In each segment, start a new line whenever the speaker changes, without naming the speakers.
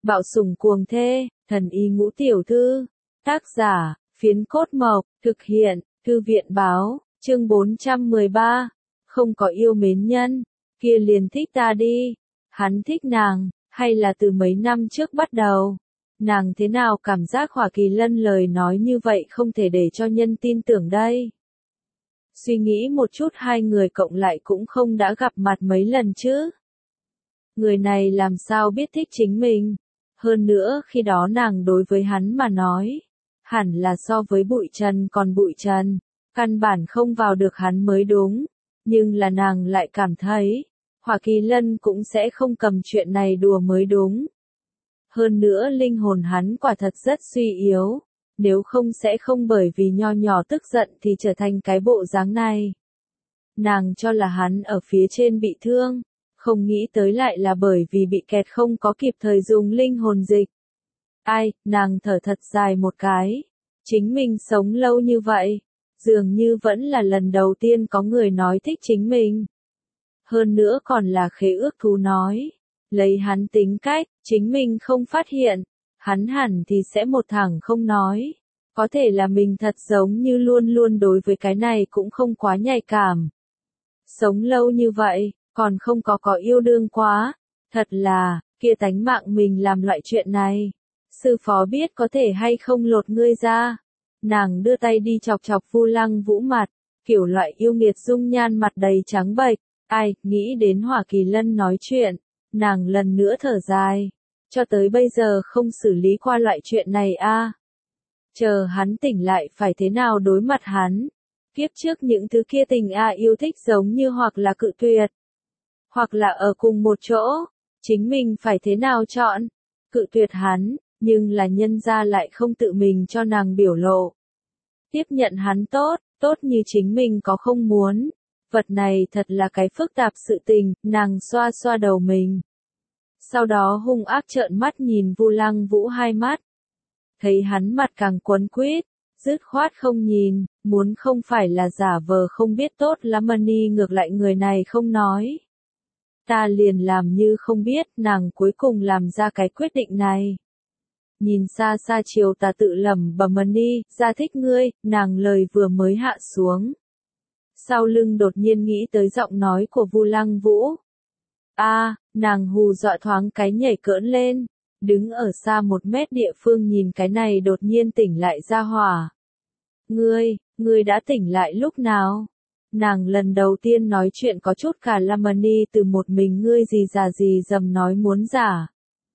Bạo sủng cuồng thê, thần y ngũ tiểu thư. Tác giả, Phiến Cốt Mộc, thực hiện, Thư viện báo, chương 413. Không có yêu mến nhân, kia liền thích ta đi. Hắn thích nàng, hay là từ mấy năm trước bắt đầu? Nàng thế nào cảm giác Hỏa Kỳ Lân lời nói như vậy không thể để cho nhân tin tưởng đây? Suy nghĩ một chút hai người cộng lại cũng không đã gặp mặt mấy lần chứ. Người này làm sao biết thích chính mình? Hơn nữa khi đó nàng đối với hắn mà nói, hẳn là so với bụi trần còn bụi trần, căn bản không vào được hắn mới đúng. Nhưng là nàng lại cảm thấy, Hỏa Kỳ Lân cũng sẽ không cầm chuyện này đùa mới đúng. Hơn nữa linh hồn hắn quả thật rất suy yếu, nếu không sẽ không bởi vì nho nhỏ tức giận thì trở thành cái bộ dáng này. Nàng cho là hắn ở phía trên bị thương, không nghĩ tới lại là bởi vì bị kẹt không có kịp thời dùng linh hồn dịch. Ai, nàng thở thật dài một cái. Chính mình sống lâu như vậy, dường như vẫn là lần đầu tiên có người nói thích chính mình. Hơn nữa còn là khế ước thú nói. Lấy hắn tính cách, chính mình không phát hiện, hắn hẳn thì sẽ một thẳng không nói. Có thể là mình thật giống như luôn luôn đối với cái này cũng không quá nhạy cảm. Sống lâu như vậy, còn không có yêu đương quá. Thật là, kia tánh mạng mình làm loại chuyện này. Sư phó biết có thể hay không lột ngươi ra. Nàng đưa tay đi chọc chọc Vu Lăng Vũ mặt, kiểu loại yêu nghiệt dung nhan mặt đầy trắng bệch. Ai, nghĩ đến Hỏa Kỳ Lân nói chuyện, nàng lần nữa thở dài. Cho tới bây giờ không xử lý qua loại chuyện này a. Chờ hắn tỉnh lại phải thế nào đối mặt hắn. Kiếp trước những thứ kia tình yêu thích giống như hoặc là cự tuyệt, hoặc là ở cùng một chỗ, chính mình phải thế nào chọn? Cự tuyệt hắn, nhưng là nhân gia lại không tự mình cho nàng biểu lộ. Tiếp nhận hắn tốt như chính mình có không muốn. Vật này thật là cái phức tạp sự tình, nàng xoa xoa đầu mình. Sau đó hung ác trợn mắt nhìn Vu Lăng Vũ hai mắt. Thấy hắn mặt càng quấn quýt, dứt khoát không nhìn, muốn không phải là giả vờ không biết tốt lắm Mani ngược lại người này không nói. Ta liền làm như không biết, nàng cuối cùng làm ra cái quyết định này. Nhìn xa xa chiều ta tự lẩm bẩm Mani, ra thích ngươi, nàng lời vừa mới hạ xuống. Sau lưng đột nhiên nghĩ tới giọng nói của Vu Lăng Vũ. Nàng hù dọa thoáng cái nhảy cỡn lên, đứng ở xa 1 mét địa phương nhìn cái này đột nhiên tỉnh lại ra hỏa. Ngươi đã tỉnh lại lúc nào? Nàng lần đầu tiên nói chuyện có chút cả Lamani từ một mình ngươi gì già gì dầm nói muốn giả.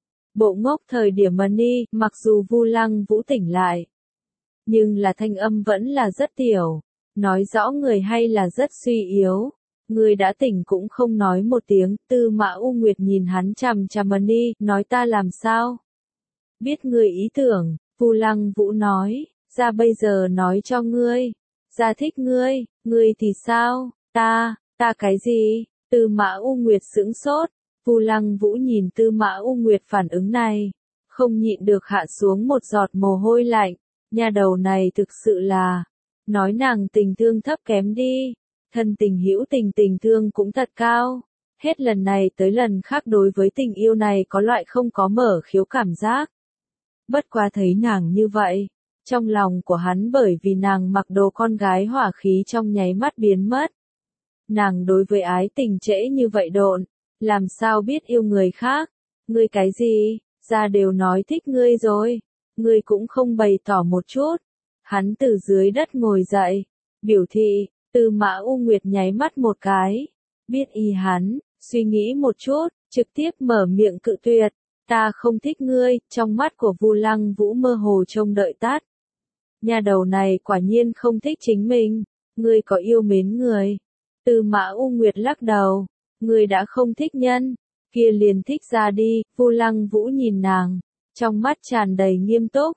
Bộ ngốc thời điểm Mani, mặc dù Vu Lăng Vũ tỉnh lại, nhưng là thanh âm vẫn là rất tiểu, nói rõ người hay là rất suy yếu. Người đã tỉnh cũng không nói một tiếng. Tư Mã U Nguyệt nhìn hắn chằm chằm Mani, nói ta làm sao? Biết ngươi ý tưởng, Vu Lăng Vũ nói, ra bây giờ nói cho ngươi, ra thích ngươi thì sao? Ta cái gì? Tư Mã U Nguyệt sững sốt. Vu Lăng Vũ nhìn Tư Mã U Nguyệt phản ứng này, không nhịn được hạ xuống một giọt mồ hôi lạnh. Nhà đầu này thực sự là, nói nàng tình thương thấp kém đi, thân tình hữu tình thương cũng thật cao. Hết lần này tới lần khác đối với tình yêu này có loại không có mở khiếu cảm giác. Bất quá thấy nàng như vậy, trong lòng của hắn bởi vì nàng mặc đồ con gái hỏa khí trong nháy mắt biến mất. Nàng đối với ái tình trễ như vậy độn, làm sao biết yêu người khác? Ngươi cái gì? Ra đều nói thích ngươi rồi, ngươi cũng không bày tỏ một chút. Hắn từ dưới đất ngồi dậy, biểu thị. Tư Mã U Nguyệt nháy mắt một cái, biết ý hắn, suy nghĩ một chút, trực tiếp mở miệng cự tuyệt. Ta không thích ngươi. Trong mắt của Vu Lăng Vũ mơ hồ trông đợi tát. Nhà đầu này quả nhiên không thích chính mình. Ngươi có yêu mến người? Tư Mã U Nguyệt lắc đầu. Ngươi đã không thích nhân, kia liền thích ra đi. Vu Lăng Vũ nhìn nàng, trong mắt tràn đầy nghiêm túc.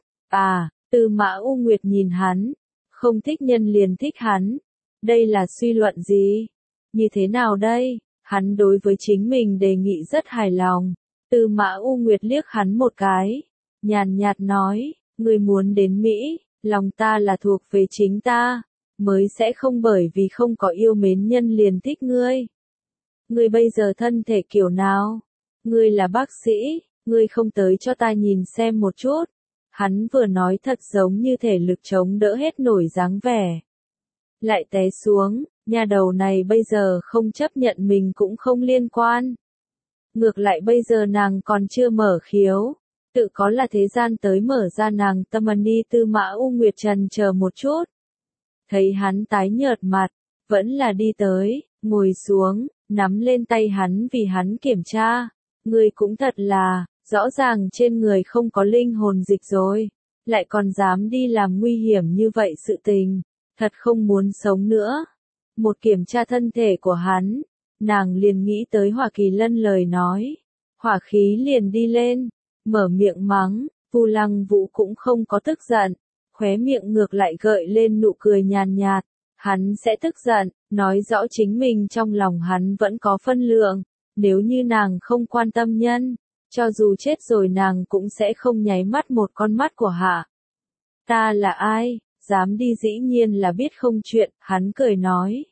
Tư Mã U Nguyệt nhìn hắn, không thích nhân liền thích hắn. Đây là suy luận gì? Như thế nào đây? Hắn đối với chính mình đề nghị rất hài lòng. Tư Mã U Nguyệt liếc hắn một cái, nhàn nhạt nói, ngươi muốn đến Mỹ, lòng ta là thuộc về chính ta, mới sẽ không bởi vì không có yêu mến nhân liền thích ngươi. Ngươi bây giờ thân thể kiểu nào? Ngươi là bác sĩ, ngươi không tới cho ta nhìn xem một chút. Hắn vừa nói thật giống như thể lực chống đỡ hết nổi dáng vẻ. Lại té xuống, nhà đầu này bây giờ không chấp nhận mình cũng không liên quan. Ngược lại bây giờ nàng còn chưa mở khiếu, tự có là thế gian tới mở ra nàng tâm ni Tư Mã U Nguyệt trần chờ một chút. Thấy hắn tái nhợt mặt, vẫn là đi tới, ngồi xuống, nắm lên tay hắn vì hắn kiểm tra. Ngươi cũng thật là, rõ ràng trên người không có linh hồn dịch rồi, lại còn dám đi làm nguy hiểm như vậy sự tình, thật không muốn sống nữa. Một kiểm tra thân thể của hắn, nàng liền nghĩ tới Hỏa Kỳ Lân lời nói, hỏa khí liền đi lên, mở miệng mắng, Vu Lăng Vũ cũng không có tức giận, khóe miệng ngược lại gợi lên nụ cười nhàn nhạt, hắn sẽ tức giận, nói rõ chính mình trong lòng hắn vẫn có phân lượng, nếu như nàng không quan tâm nhân, cho dù chết rồi nàng cũng sẽ không nháy mắt một con mắt của hạ. Ta là ai, dám đi dĩ nhiên là biết không chuyện, hắn cười nói.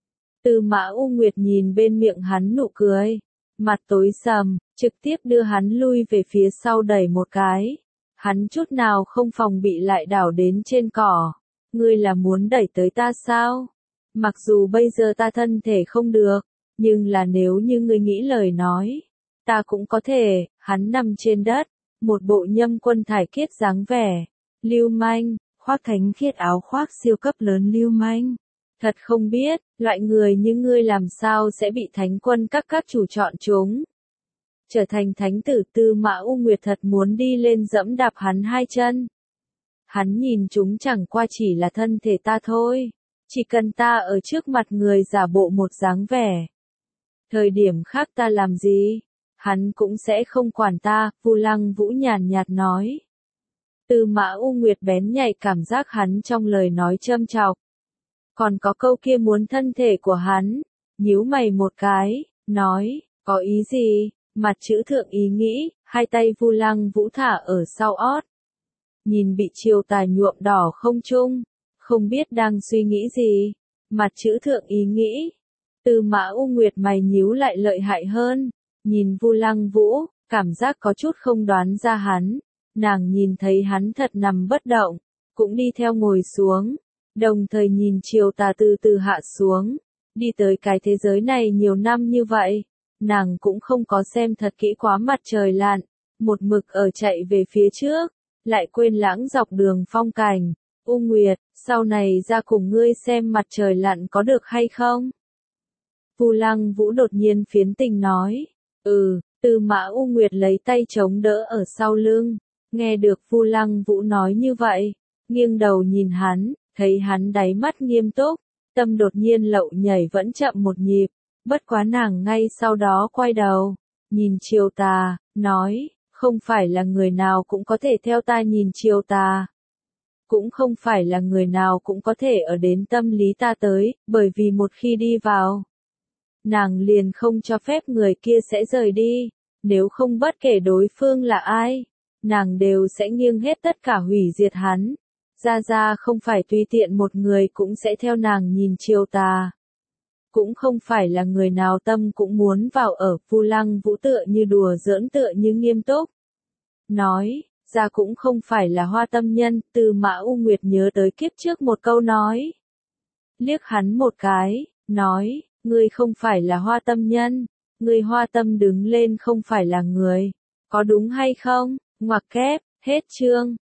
Tư Mã U Nguyệt nhìn bên miệng hắn nụ cười, mặt tối sầm, trực tiếp đưa hắn lui về phía sau đẩy một cái. Hắn chút nào không phòng bị lại đảo đến trên cỏ. Ngươi là muốn đẩy tới ta sao? Mặc dù bây giờ ta thân thể không được, nhưng là nếu như ngươi nghĩ lời nói, ta cũng có thể. Hắn nằm trên đất, một bộ Nhâm Quân thải khiết dáng vẻ, lưu manh, khoác thánh khiết áo khoác siêu cấp lớn lưu manh. Thật không biết, loại người như ngươi làm sao sẽ bị thánh quân các chủ chọn chúng. Trở thành thánh tử. Tư Mã U Nguyệt thật muốn đi lên dẫm đạp hắn hai chân. Hắn nhìn chúng chẳng qua chỉ là thân thể ta thôi, chỉ cần ta ở trước mặt người giả bộ một dáng vẻ. Thời điểm khác ta làm gì, hắn cũng sẽ không quản ta, Vu Lăng Vũ nhàn nhạt nói. Tư Mã U Nguyệt bén nhạy cảm giác hắn trong lời nói châm chọc. Còn có câu kia muốn thân thể của hắn, nhíu mày một cái, nói, có ý gì, mặt chữ thượng ý nghĩ, hai tay Vu Lăng Vũ thả ở sau ót. Nhìn bị chiều tà nhuộm đỏ không trung, không biết đang suy nghĩ gì, mặt chữ thượng ý nghĩ. Tư Mã U Nguyệt mày nhíu lại lợi hại hơn, nhìn Vu Lăng Vũ, cảm giác có chút không đoán ra hắn, nàng nhìn thấy hắn thật nằm bất động, cũng đi theo ngồi xuống, đồng thời nhìn chiều tà từ từ hạ xuống, đi tới cái thế giới này nhiều năm như vậy, nàng cũng không có xem thật kỹ quá mặt trời lặn, một mực ở chạy về phía trước, lại quên lãng dọc đường phong cảnh. U Nguyệt, sau này ra cùng ngươi xem mặt trời lặn có được hay không? Vu Lăng Vũ đột nhiên phiến tình nói. Tư Mã U Nguyệt lấy tay chống đỡ ở sau lưng, nghe được Vu Lăng Vũ nói như vậy, nghiêng đầu nhìn hắn, thấy hắn đáy mắt nghiêm túc, tâm đột nhiên lậu nhảy vẫn chậm một nhịp, bất quá nàng ngay sau đó quay đầu, nhìn chiều tà, nói, không phải là người nào cũng có thể theo ta nhìn chiều tà. Cũng không phải là người nào cũng có thể ở đến tâm lý ta tới, bởi vì một khi đi vào, nàng liền không cho phép người kia sẽ rời đi, nếu không bất kể đối phương là ai, nàng đều sẽ nghiêng hết tất cả hủy diệt hắn. Ra không phải tùy tiện một người cũng sẽ theo nàng nhìn chiều tà. Cũng không phải là người nào tâm cũng muốn vào ở. Vu Lăng Vũ tựa như đùa giỡn tựa như nghiêm túc. Nói, ra cũng không phải là hoa tâm nhân. Tư Mã U Nguyệt nhớ tới kiếp trước một câu nói. Liếc hắn một cái, nói, ngươi không phải là hoa tâm nhân, ngươi hoa tâm đứng lên không phải là người, có đúng hay không? Ngoặc kép, hết chương.